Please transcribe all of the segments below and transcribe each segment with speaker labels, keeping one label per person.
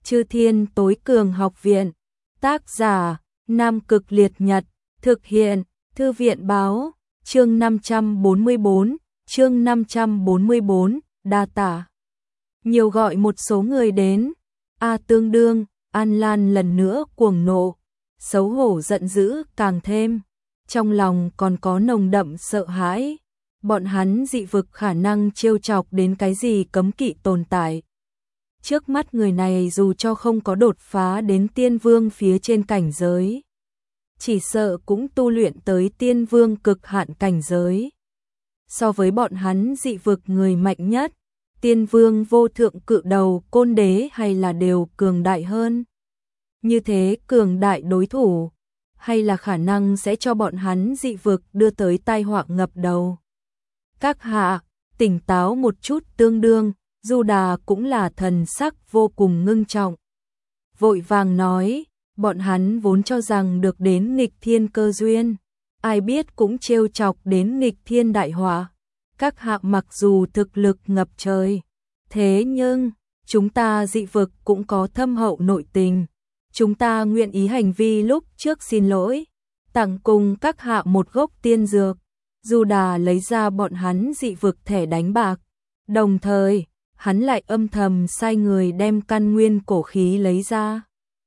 Speaker 1: Chư Thiên Tối Cường Học Viện. Tác giả: Nam Cực Liệt Nhật. Thực hiện: Thư viện báo. Chương 544. Chương 544. Đa tả. Nhiều gọi một số người đến. Tương đương, An Lan lần nữa cuồng nộ, xấu hổ giận dữ càng thêm. Trong lòng còn có nồng đậm sợ hãi. Bọn hắn dị vực khả năng trêu chọc đến cái gì cấm kỵ tồn tại. Trước mắt người này dù cho không có đột phá đến tiên vương phía trên cảnh giới, chỉ sợ cũng tu luyện tới tiên vương cực hạn cảnh giới. So với bọn hắn dị vực người mạnh nhất, tiên vương vô thượng cự đầu côn đế hay là đều cường đại hơn. Như thế cường đại đối thủ, hay là khả năng sẽ cho bọn hắn dị vực đưa tới tai họa ngập đầu. Các hạ, tỉnh táo một chút. Tương đương, Du Đà cũng là thần sắc vô cùng ngưng trọng. Vội vàng nói, bọn hắn vốn cho rằng được đến nghịch thiên cơ duyên, ai biết cũng trêu chọc đến nghịch thiên đại họa. Các hạ mặc dù thực lực ngập trời, thế nhưng chúng ta dị vực cũng có thâm hậu nội tình. Chúng ta nguyện ý hành vi lúc trước xin lỗi, tặng cùng các hạ một gốc tiên dược. Du Đà lấy ra bọn hắn dị vực thẻ đánh bạc, đồng thời hắn lại âm thầm sai người đem căn nguyên cổ khí lấy ra.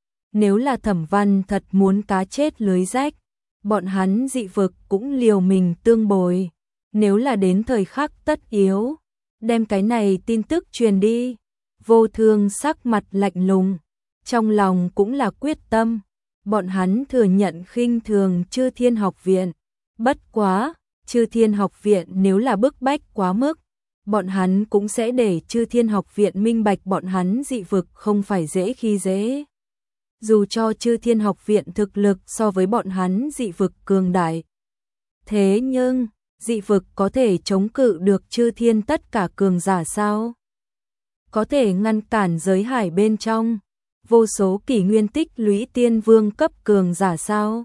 Speaker 1: Nếu là Thẩm Văn thật muốn cá chết lưới rách, bọn hắn dị vực cũng liều mình tương bồi. Nếu là đến thời khắc tất yếu, đem cái này tin tức truyền đi. Vô Thương sắc mặt lạnh lùng, trong lòng cũng là quyết tâm. Bọn hắn thừa nhận khinh thường Chư Thiên Học Viện, bất quá Chư Thiên Học Viện nếu là bức bách quá mức, bọn hắn cũng sẽ để Chư Thiên Học Viện minh bạch bọn hắn dị vực không phải dễ khi dễ. Dù cho Chư Thiên Học Viện thực lực so với bọn hắn dị vực cường đại, thế nhưng dị vực có thể chống cự được Chư Thiên tất cả cường giả sao? Có thể ngăn cản giới hải bên trong vô số kỷ nguyên tích lũy tiên vương cấp cường giả sao?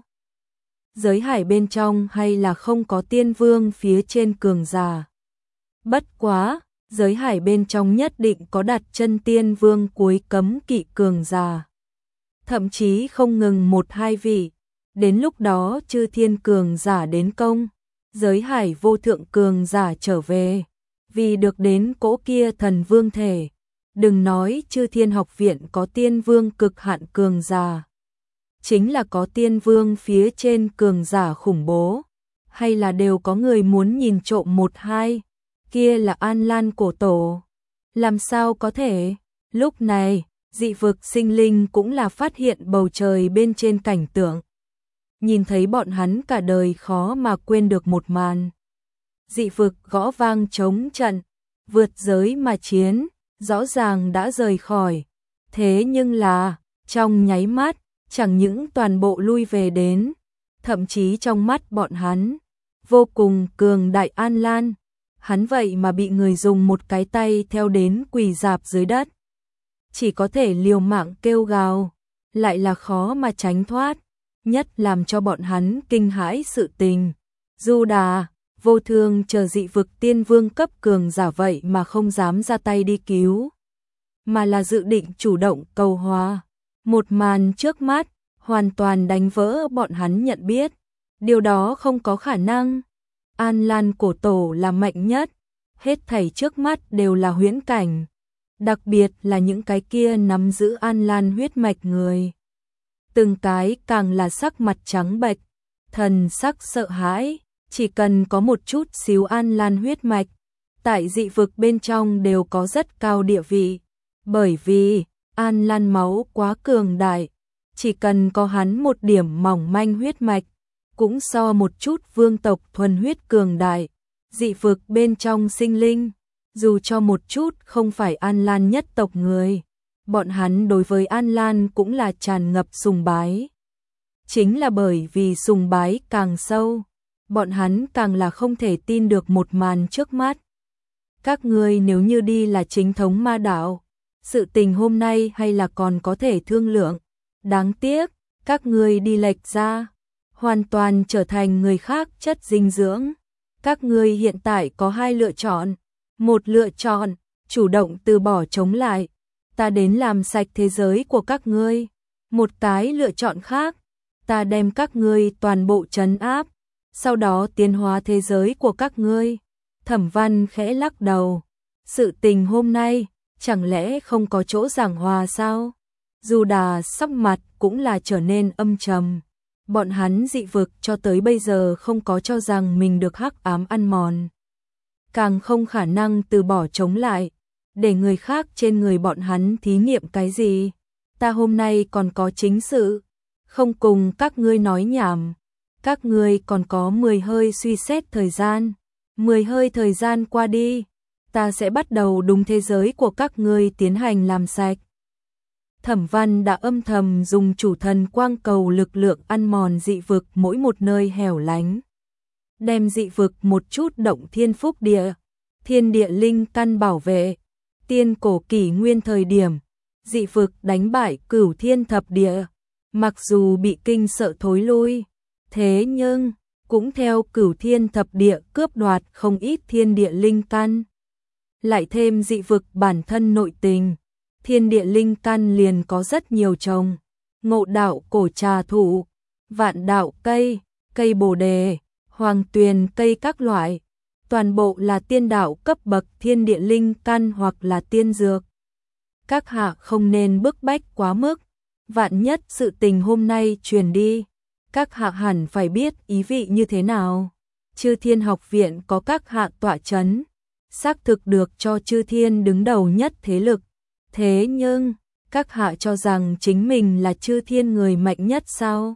Speaker 1: Giới hải bên trong hay là không có tiên vương phía trên cường giả? Bất quá, giới hải bên trong nhất định có đặt chân tiên vương cuối cấm kỵ cường giả. Thậm chí không ngừng một hai vị. Đến lúc đó Chư Thiên cường giả đến công, giới hải vô thượng cường giả trở về, vì được đến cỗ kia thần vương thể. Đừng nói Chư Thiên Học Viện có tiên vương cực hạn cường giả, chính là có tiên vương phía trên cường giả khủng bố, hay là đều có người muốn nhìn trộm một hai. Kia là An Lan cổ tổ, làm sao có thể? Lúc này dị vực sinh linh cũng là phát hiện bầu trời bên trên cảnh tượng, nhìn thấy bọn hắn cả đời khó mà quên được một màn. Dị vực gõ vang chống trận, vượt giới mà chiến, rõ ràng đã rời khỏi. Thế nhưng là, trong nháy mắt, chẳng những toàn bộ lui về đến, thậm chí trong mắt bọn hắn, vô cùng cường đại An Lan, hắn vậy mà bị người dùng một cái tay theo đến quỳ rạp dưới đất. Chỉ có thể liều mạng kêu gào, lại là khó mà tránh thoát. Nhất làm cho bọn hắn kinh hãi sự tình, Du Đà, Vô Thương chờ dị vực tiên vương cấp cường giả vậy mà không dám ra tay đi cứu, mà là dự định chủ động cầu hòa. Một màn trước mắt hoàn toàn đánh vỡ bọn hắn nhận biết, điều đó không có khả năng. An Lan cổ tổ là mạnh nhất, hết thảy trước mắt đều là huyễn cảnh, đặc biệt là những cái kia nắm giữ An Lan huyết mạch người. Từng cái càng là sắc mặt trắng bệch, thần sắc sợ hãi, chỉ cần có một chút xíu An Lan huyết mạch, tại dị vực bên trong đều có rất cao địa vị, bởi vì An Lan máu quá cường đại, chỉ cần có hắn một điểm mỏng manh huyết mạch, cũng so một chút vương tộc thuần huyết cường đại. Dị vực bên trong sinh linh, dù cho một chút không phải An Lan nhất tộc người, bọn hắn đối với An Lan cũng là tràn ngập sùng bái. Chính là bởi vì sùng bái càng sâu, bọn hắn càng là không thể tin được một màn trước mắt. Các ngươi nếu như đi là chính thống ma đạo, sự tình hôm nay hay là còn có thể thương lượng. Đáng tiếc, các ngươi đi lệch ra, hoàn toàn trở thành người khác chất dinh dưỡng. Các ngươi hiện tại có hai lựa chọn. Một lựa chọn, chủ động từ bỏ chống lại. ta đến làm sạch thế giới của các ngươi. Một cái lựa chọn khác, ta đem các ngươi toàn bộ trấn áp, sau đó tiến hóa thế giới của các ngươi. Thẩm Văn khẽ lắc đầu. Sự tình hôm nay, chẳng lẽ không có chỗ giảng hòa sao? Dù Đà sắc mặt cũng là trở nên âm trầm. Bọn hắn dị vực cho tới bây giờ không có cho rằng mình được hắc ám ăn mòn. Càng không khả năng từ bỏ chống lại, để người khác trên người bọn hắn thí nghiệm cái gì. Ta hôm nay còn có chính sự, không cùng các ngươi nói nhảm. Các ngươi còn có 10 hơi suy xét thời gian. 10 hơi thời gian qua đi, ta sẽ bắt đầu đúng thế giới của các ngươi tiến hành làm sạch. Thẩm Văn đã âm thầm dùng chủ thần quang cầu lực lượng ăn mòn dị vực mỗi một nơi hẻo lánh. Đem dị vực một chút động thiên phúc địa, thiên địa linh căn bảo vệ. Tiên cổ kỷ nguyên thời điểm, dị vực đánh bại Cửu Thiên thập địa, mặc dù bị kinh sợ thối lui, thế nhưng cũng theo Cửu Thiên thập địa cướp đoạt không ít thiên địa linh căn. Lại thêm dị vực bản thân nội tình, thiên địa linh căn liền có rất nhiều trồng. Ngộ đạo cổ trà thụ, vạn đạo cây, cây bồ đề, hoàng tuyền cây các loại, toàn bộ là tiên đạo cấp bậc thiên địa linh căn hoặc là tiên dược. Các hạ không nên bức bách quá mức, vạn nhất sự tình hôm nay truyền đi, các hạ hẳn phải biết ý vị như thế nào. Chư Thiên học viện có các hạ tọa chấn, xác thực được cho Chư Thiên đứng đầu nhất thế lực. Thế nhưng, các hạ cho rằng chính mình là Chư Thiên người mạnh nhất sao?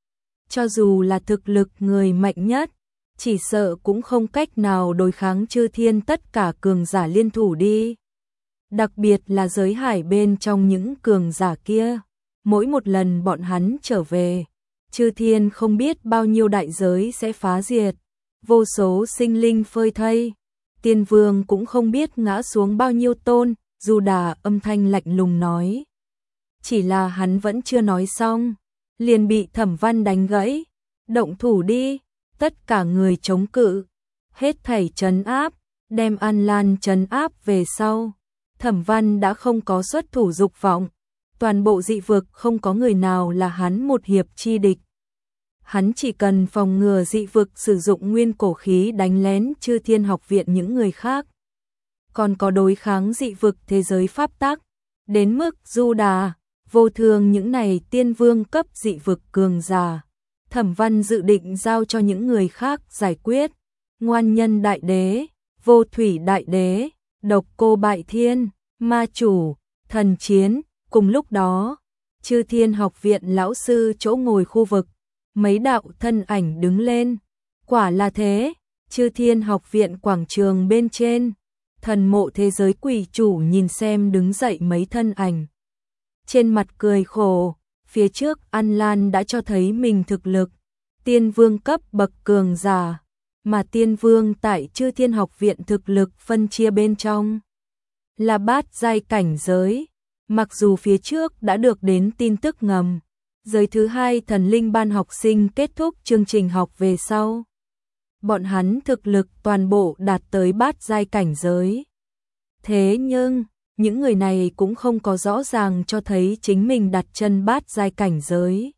Speaker 1: Cho dù là thực lực người mạnh nhất, chỉ sợ cũng không cách nào đối kháng Chư Thiên tất cả cường giả liên thủ đi. Đặc biệt là giới hải bên trong những cường giả kia, mỗi một lần bọn hắn trở về, Chư Thiên không biết bao nhiêu đại giới sẽ phá diệt, vô số sinh linh phơi thây, Tiên Vương cũng không biết ngã xuống bao nhiêu tôn. Du Đà âm thanh lạnh lùng nói. Chỉ là hắn vẫn chưa nói xong, liền bị Thẩm Văn đánh gãy. Động thủ đi, tất cả người chống cự, hết thảy trấn áp, đem An Lan trấn áp về sau. Thẩm Văn đã không có xuất thủ dục vọng, toàn bộ dị vực không có người nào là hắn một hiệp chi địch. Hắn chỉ cần phòng ngừa dị vực sử dụng nguyên cổ khí đánh lén Chư Thiên học viện những người khác. Còn có đối kháng dị vực thế giới pháp tắc, đến mức Du Đà, Vô Thường những này tiên vương cấp dị vực cường giả. Thẩm Văn dự định giao cho những người khác giải quyết. Ngoan Nhân đại đế, Vô Thủy đại đế, Độc Cô Bại Thiên, Ma chủ, Thần Chiến. Cùng lúc đó, Chư Thiên học viện lão sư chỗ ngồi khu vực, mấy đạo thân ảnh đứng lên. Quả là thế, Chư Thiên học viện quảng trường bên trên, thần mộ thế giới quỷ chủ nhìn xem đứng dậy mấy thân ảnh. Trên mặt cười khổ, phía trước An Lan đã cho thấy mình thực lực, tiên vương cấp bậc cường giả, mà tiên vương tại Chư Thiên học viện thực lực phân chia bên trong là bát giai cảnh giới, mặc dù phía trước đã được đến tin tức ngầm, giới thứ 2 thần linh ban học sinh kết thúc chương trình học về sau. Bọn hắn thực lực toàn bộ đạt tới bát giai cảnh giới. Thế nhưng, những người này cũng không có rõ ràng cho thấy chính mình đặt chân bát giai cảnh giới.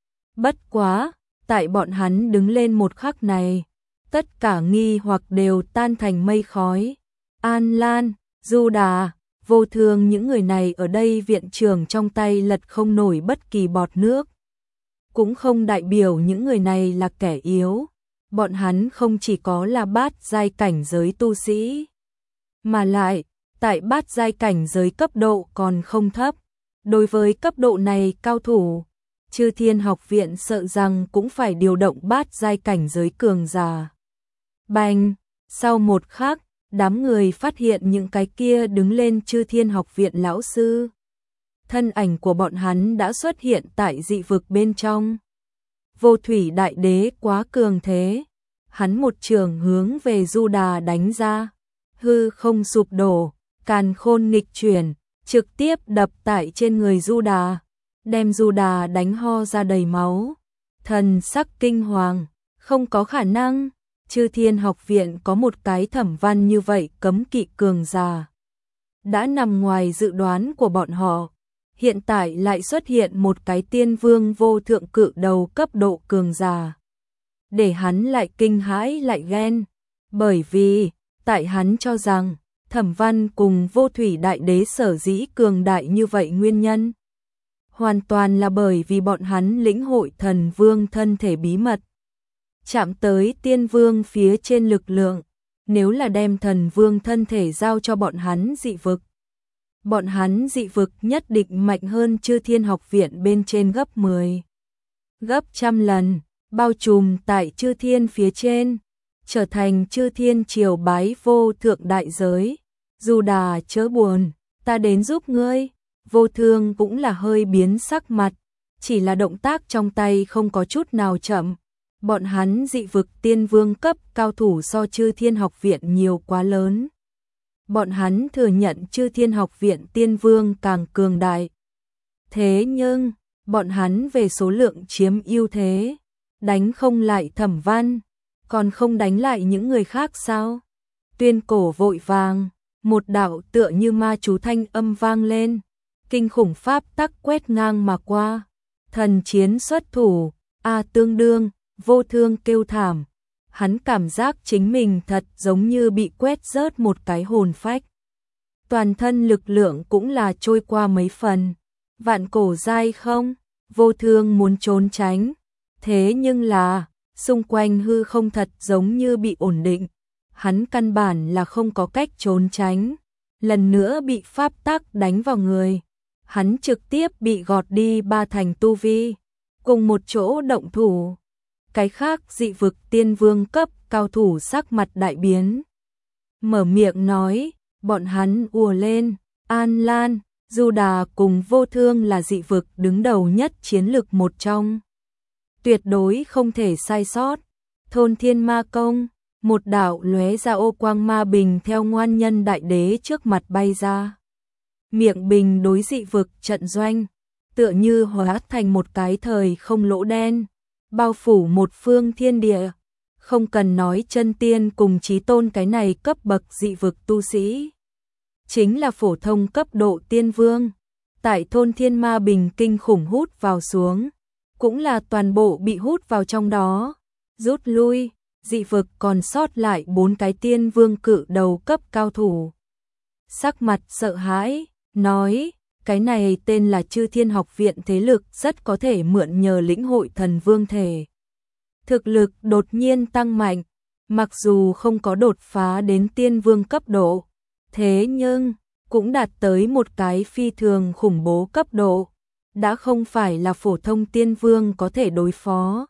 Speaker 1: Bất quá, tại bọn hắn đứng lên một khắc này, tất cả nghi hoặc đều tan thành mây khói. An Lan, Du Đà, Vô Thường những người này ở đây viện trưởng trong tay lật không nổi bất kỳ bọt nước. Cũng không đại biểu những người này là kẻ yếu. Bọn hắn không chỉ có là bát giai cảnh giới tu sĩ, mà lại, tại bát giai cảnh giới cấp độ còn không thấp. Đối với cấp độ này cao thủ, Chư Thiên học viện sợ rằng cũng phải điều động bát giai cảnh giới cường giả. Bành! Sau một khắc, đám người phát hiện những cái kia đứng lên Chư Thiên học viện lão sư. Thân ảnh của bọn hắn đã xuất hiện tại dị vực bên trong. Vô Thủy đại đế quá cường thế, hắn một trường hướng về Du Đà đánh ra, hư không sụp đổ, càn khôn nghịch chuyển, trực tiếp đập tại trên người Du Đà, đem Du Đà đánh ho ra đầy máu. Thần sắc kinh hoàng, không có khả năng, Chư Thiên học viện có một cái Thẩm Văn như vậy cấm kỵ cường giả. đã nằm ngoài dự đoán của bọn họ. Hiện tại lại xuất hiện một cái tiên vương vô thượng cự đầu cấp độ cường giả. Để hắn lại kinh hãi lại ghen. Bởi vì, tại hắn cho rằng, Thẩm Văn cùng Vô Thủy Đại Đế sở dĩ cường đại như vậy nguyên nhân. Hoàn toàn là bởi vì bọn hắn lĩnh hội thần vương thân thể bí mật. Chạm tới tiên vương phía trên lực lượng, nếu là đem thần vương thân thể giao cho bọn hắn dị vực. Bọn hắn dị vực nhất định mạnh hơn Chư Thiên Học Viện bên trên gấp 10, gấp trăm lần, bao trùm tại Chư Thiên phía trên, trở thành Chư Thiên triều bái vô thượng đại giới. Dù Đà chớ buồn, ta đến giúp ngươi. Vô Thương cũng là hơi biến sắc mặt, chỉ là động tác trong tay không có chút nào chậm. Bọn hắn dị vực tiên vương cấp cao thủ so Chư Thiên Học Viện nhiều quá lớn. Bọn hắn thừa nhận Chư Thiên Học Viện tiên vương càng cường đại. Thế nhưng, bọn hắn về số lượng chiếm ưu thế, đánh không lại Thẩm Văn, còn không đánh lại những người khác sao? Tuyên cổ vội vàng, một đạo tựa như ma chú thanh âm vang lên, kinh khủng pháp tắc quét ngang mà qua. Thần chiến xuất thủ, tương đương, Vô Thương kêu thảm. Hắn cảm giác chính mình thật giống như bị quét rớt một cái hồn phách. Toàn thân lực lượng cũng là trôi qua mấy phần. Vạn cổ giai không? Vô Thương muốn trốn tránh. Thế nhưng là, xung quanh hư không thật giống như bị ổn định. Hắn căn bản là không có cách trốn tránh. Lần nữa bị pháp tắc đánh vào người. Hắn trực tiếp bị gọt đi 3 thành tu vi. Cùng một chỗ động thủ. Cái khác dị vực tiên vương cấp cao thủ sắc mặt đại biến. Mở miệng nói, bọn hắn ùa lên, An Lan, Du Đà cùng Vô Thương là dị vực đứng đầu nhất chiến lực một trong. Tuyệt đối không thể sai sót. Thôn Thiên Ma Công, một đạo lóe ra ô quang ma bình theo Ngoan Nhân Đại Đế trước mặt bay ra. Miệng bình đối dị vực trận doanh, tựa như hóa thành một cái thời không lỗ đen. Bao phủ một phương thiên địa, không cần nói chân tiên cùng chí tôn cái này cấp bậc dị vực tu sĩ. Chính là phổ thông cấp độ tiên vương, tại Thôn Thiên Ma Bình kinh khủng hút vào xuống, cũng là toàn bộ bị hút vào trong đó. Rút lui, dị vực còn sót lại 4 cái tiên vương cự đầu cấp cao thủ. Sắc mặt sợ hãi, nói, cái này tên là Chư Thiên Học Viện thế lực rất có thể mượn nhờ lĩnh hội thần vương thể. Thực lực đột nhiên tăng mạnh, mặc dù không có đột phá đến tiên vương cấp độ, thế nhưng cũng đạt tới một cái phi thường khủng bố cấp độ, đã không phải là phổ thông tiên vương có thể đối phó.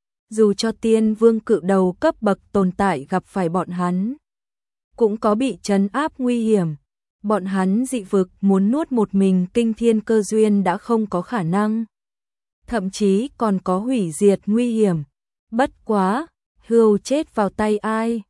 Speaker 1: Dù cho tiên vương cự đầu cấp bậc tồn tại gặp phải bọn hắn, cũng có bị trấn áp nguy hiểm. Bọn hắn dị vực muốn nuốt một mình kinh thiên cơ duyên đã không có khả năng. Thậm chí còn có hủy diệt nguy hiểm. Bất quá, Hưu chết vào tay ai,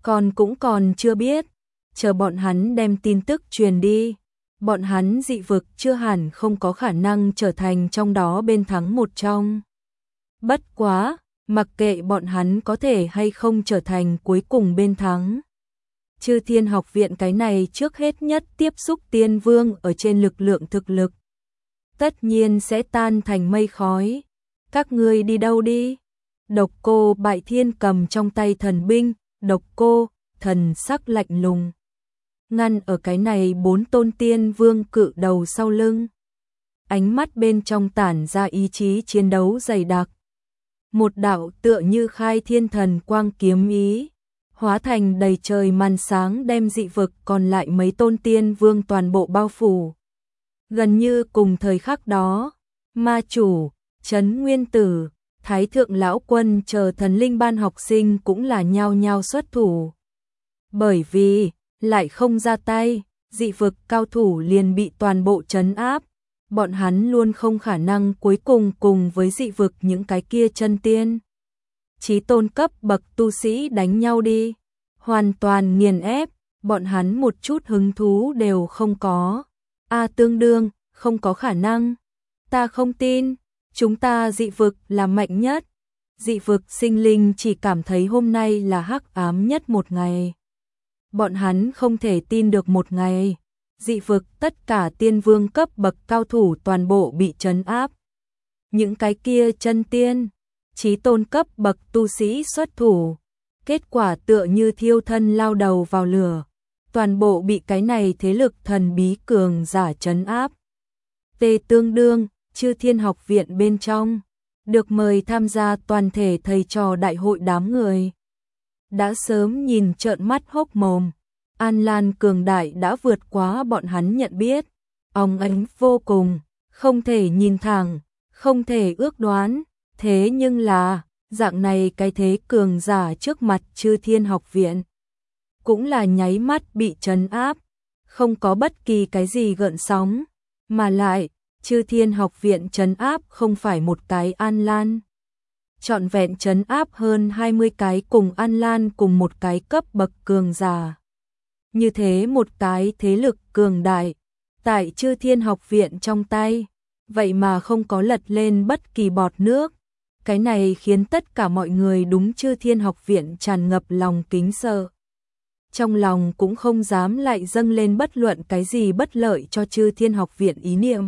Speaker 1: còn chưa biết. Chờ bọn hắn đem tin tức truyền đi. Bọn hắn dị vực chưa hẳn không có khả năng trở thành trong đó bên thắng một trong. Bất quá, mặc kệ bọn hắn có thể hay không trở thành cuối cùng bên thắng. Chư Thiên Học Viện cái này trước hết nhất tiếp xúc tiên vương ở trên lực lượng thực lực. Tất nhiên sẽ tan thành mây khói. Các ngươi đi đâu đi? Độc Cô Bại Thiên cầm trong tay thần binh, Độc Cô, thần sắc lạnh lùng. Ngăn ở cái này 4 tôn tiên vương cự đầu sau lưng. Ánh mắt bên trong tản ra ý chí chiến đấu dày đặc. Một đạo tựa như khai thiên thần quang kiếm ý. Hóa thành đầy trời màn sáng đem dị vực còn lại mấy tôn tiên vương toàn bộ bao phủ. Gần như cùng thời khắc đó, ma chủ, Trấn Nguyên Tử, Thái Thượng Lão Quân chờ thần linh ban học sinh cũng là nhao nhao xuất thủ. Bởi vì, lại không ra tay, dị vực cao thủ liền bị toàn bộ trấn áp. Bọn hắn luôn không khả năng cuối cùng với dị vực những cái kia chân tiên. Chí tôn cấp bậc tu sĩ đánh nhau đi, hoàn toàn nghiền ép, bọn hắn một chút hứng thú đều không có. Tương đương, không có khả năng. Ta không tin, chúng ta dị vực là mạnh nhất. Dị vực sinh linh chỉ cảm thấy hôm nay là hắc ám nhất một ngày. Bọn hắn không thể tin được một ngày, dị vực tất cả tiên vương cấp bậc cao thủ toàn bộ bị trấn áp. Những cái kia chân tiên, chí tôn cấp bậc tu sĩ xuất thủ, kết quả tựa như thiêu thân lao đầu vào lửa, toàn bộ bị cái này thế lực thần bí cường giả trấn áp. Tề Tương Đương, Chư Thiên Học Viện bên trong, được mời tham gia toàn thể thầy trò đại hội đám người. Đã sớm nhìn trợn mắt hốc mồm, An Lan cường đại đã vượt quá bọn hắn nhận biết, óng ánh vô cùng, không thể nhìn thẳng, không thể ước đoán, thế nhưng là, dạng này cái thế cường giả trước mặt Chư Thiên Học Viện, cũng là nháy mắt bị trấn áp, không có bất kỳ cái gì gợn sóng, mà lại, Chư Thiên Học Viện trấn áp không phải một cái An Lan. Trọn vẹn trấn áp hơn 20 cái cùng An Lan cùng một cái cấp bậc cường giả. Như thế một cái thế lực cường đại, tại Chư Thiên Học Viện trong tay, vậy mà không có lật lên bất kỳ bọt nước. Cái này khiến tất cả mọi người đúng Chư Thiên Học Viện tràn ngập lòng kính sợ. Trong lòng cũng không dám lại dâng lên bất luận cái gì bất lợi cho Chư Thiên Học Viện ý niệm.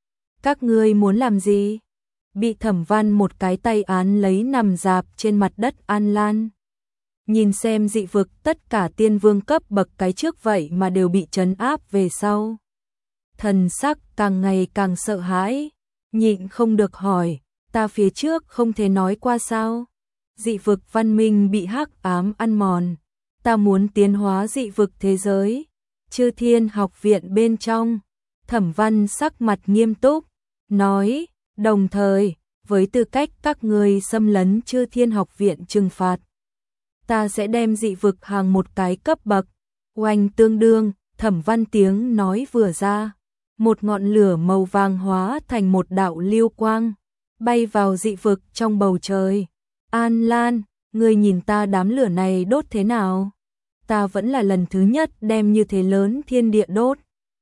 Speaker 1: Các ngươi muốn làm gì? Bị Thẩm Văn một cái tay án lấy nằm dạp trên mặt đất An Lan. Nhìn xem dị vực tất cả tiên vương cấp bậc cái trước vậy mà đều bị trấn áp về sau. Thần sắc càng ngày càng sợ hãi, nhịn không được hỏi, ta phía trước không thể nói qua sao? Dị vực văn minh bị hắc ám ăn mòn, ta muốn tiến hóa dị vực thế giới. Chư Thiên Học Viện bên trong, Thẩm Văn sắc mặt nghiêm túc, nói, đồng thời, với tư cách các ngươi xâm lấn Chư Thiên Học Viện trừng phạt, ta sẽ đem dị vực hàng một cái cấp bậc. Oanh tương đương, Thẩm Văn tiếng nói vừa ra, một ngọn lửa màu vàng hóa thành một đạo lưu quang, bay vào dị vực trong bầu trời. An Lan, ngươi nhìn ta đám lửa này đốt thế nào? Ta vẫn là lần thứ nhất đem như thế lớn thiên địa đốt.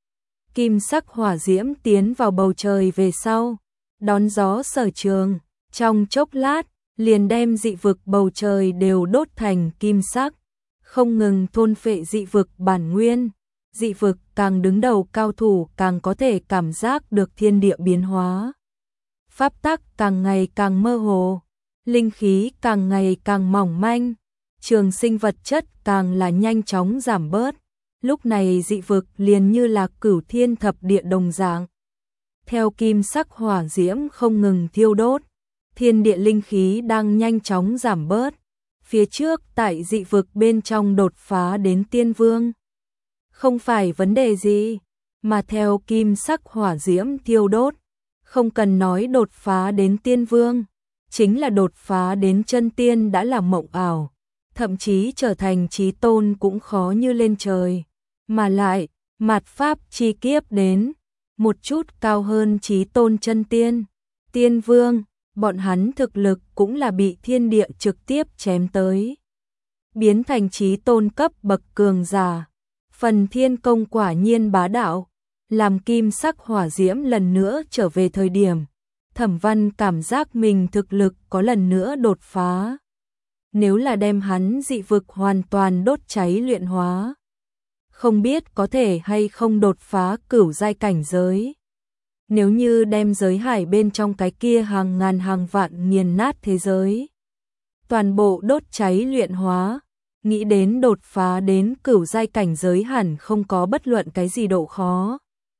Speaker 1: Kim sắc hỏa diễm tiến vào bầu trời về sau, đón gió sở trường, trong chốc lát, liền đem dị vực bầu trời đều đốt thành kim sắc, không ngừng thôn phệ dị vực bản nguyên. Dị vực càng đứng đầu cao thủ càng có thể cảm giác được thiên địa biến hóa. Pháp tắc càng ngày càng mơ hồ, linh khí càng ngày càng mỏng manh, trường sinh vật chất càng là nhanh chóng giảm bớt. Lúc này dị vực liền như là cửu thiên thập địa đồng dạng. Theo kim sắc hỏa diễm không ngừng thiêu đốt, thiên địa linh khí đang nhanh chóng giảm bớt. Phía trước tại dị vực bên trong đột phá đến tiên vương, không phải vấn đề gì, mà theo kim sắc hỏa diễm thiêu đốt, không cần nói đột phá đến tiên vương, chính là đột phá đến chân tiên đã là mộng ảo, thậm chí trở thành chí tôn cũng khó như lên trời, mà lại, mạt pháp chi kiếp đến, một chút cao hơn chí tôn chân tiên, tiên vương, bọn hắn thực lực cũng là bị thiên địa trực tiếp chém tới, biến thành chí tôn cấp bậc cường giả. Phần thiên công quả nhiên bá đạo, làm kim sắc hỏa diễm lần nữa trở về thời điểm, Thẩm Văn cảm giác mình thực lực có lần nữa đột phá. Nếu là đem hắn dị vực hoàn toàn đốt cháy luyện hóa, không biết có thể hay không đột phá cửu giai cảnh giới. Nếu như đem giới hải bên trong cái kia hàng ngàn hàng vạn nghiền nát thế giới, toàn bộ đốt cháy luyện hóa, nghĩ đến đột phá đến cửu giai cảnh giới hẳn không có bất luận cái gì độ khó.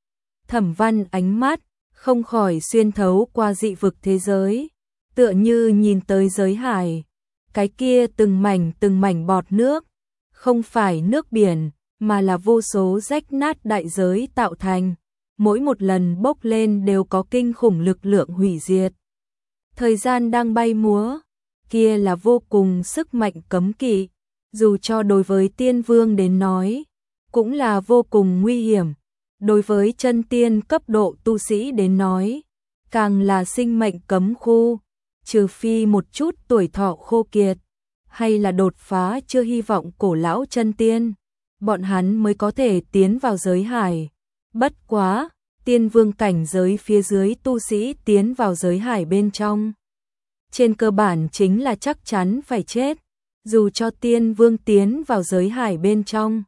Speaker 1: Thẩm Văn ánh mắt không khỏi xuyên thấu qua dị vực thế giới, tựa như nhìn tới giới hải, cái kia từng mảnh bọt nước, không phải nước biển, mà là vô số rách nát đại giới tạo thành, mỗi một lần bốc lên đều có kinh khủng lực lượng hủy diệt. Thời gian đang bay múa, kia là vô cùng sức mạnh cấm kỵ, dù cho đối với tiên vương đến nói, cũng là vô cùng nguy hiểm, đối với chân tiên cấp độ tu sĩ đến nói, càng là sinh mệnh cấm khu, trừ phi một chút tuổi thọ khô kiệt, hay là đột phá chưa hy vọng cổ lão chân tiên, bọn hắn mới có thể tiến vào giới hải. Bất quá, tiên vương cảnh giới phía dưới tu sĩ tiến vào giới hải bên trong, trên cơ bản chính là chắc chắn phải chết. Dù cho tiên vương tiến vào giới hải bên trong,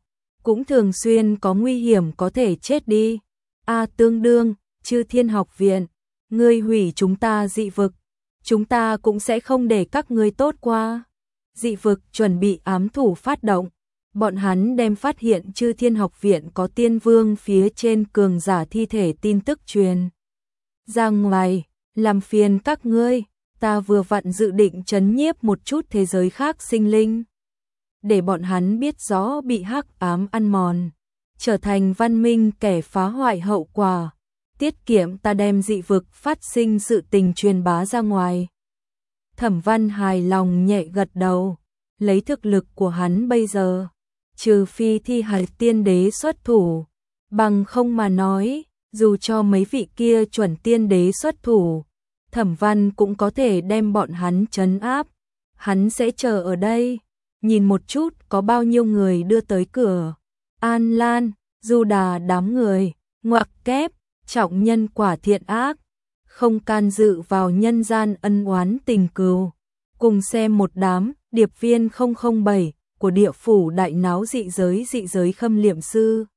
Speaker 1: cũng thường xuyên có nguy hiểm có thể chết đi. Tương đương, Chư Thiên Học Viện, ngươi hủy chúng ta dị vực, chúng ta cũng sẽ không để các ngươi tốt qua. Dị vực chuẩn bị ám thủ phát động, bọn hắn đem phát hiện Chư Thiên Học Viện có tiên vương phía trên cường giả thi thể tin tức truyền ra ngoài, làm phiền các ngươi, ta vừa vặn dự định trấn nhiếp một chút thế giới khác sinh linh, để bọn hắn biết rõ bị hắc ám ăn mòn, trở thành văn minh kẻ phá hoại hậu quả, tiết kiệm ta đem dị vực phát sinh sự tình truyền bá ra ngoài. Thẩm Văn hài lòng nhẹ gật đầu, lấy thực lực của hắn bây giờ, trừ phi thi hải tiên đế xuất thủ, bằng không mà nói, dù cho mấy vị kia chuẩn tiên đế xuất thủ, Thẩm Văn cũng có thể đem bọn hắn trấn áp, hắn sẽ chờ ở đây, nhìn một chút có bao nhiêu người đưa tới cửa. An Lan, Du Đà đám người, ngoặc kép, trọng nhân quả thiện ác, không can dự vào nhân gian ân oán tình cừu. Cùng xem một đám điệp viên 007 của địa phủ đại náo dị giới khâm liệm sư.